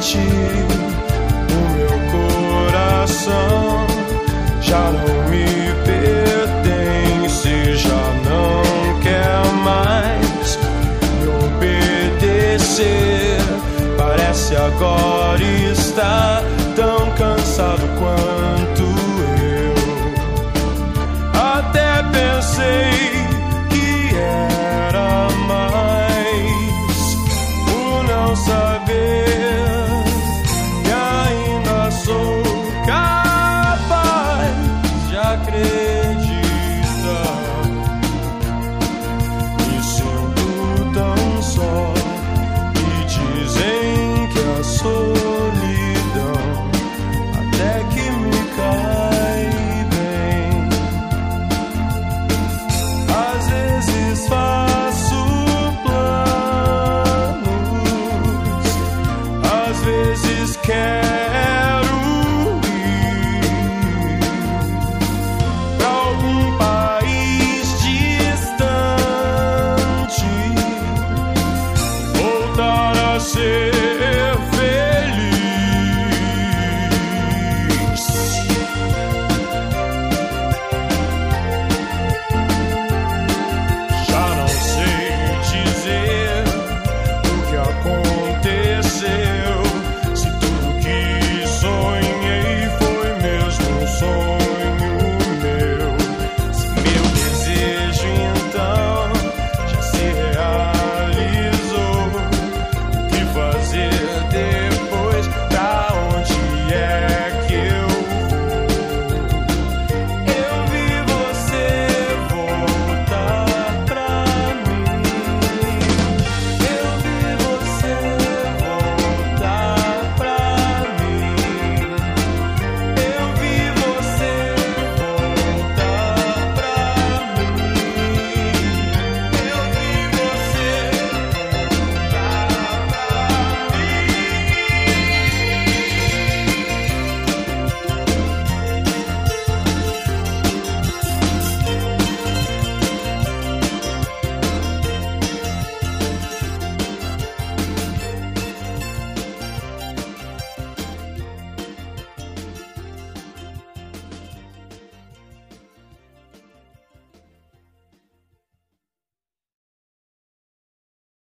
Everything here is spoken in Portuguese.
ti. O meu coração já não me pertence, já não quer mais me obedecer. Parece agora estar tão cansado quanto eu. Até pensei que era mais o não saber que ainda sou capaz de acreditar. Me sinto tão só e dizem que a solidão até que me cai bem. Às vezes faço planos, às vezes quero ir pra algum país distante, voltar a ser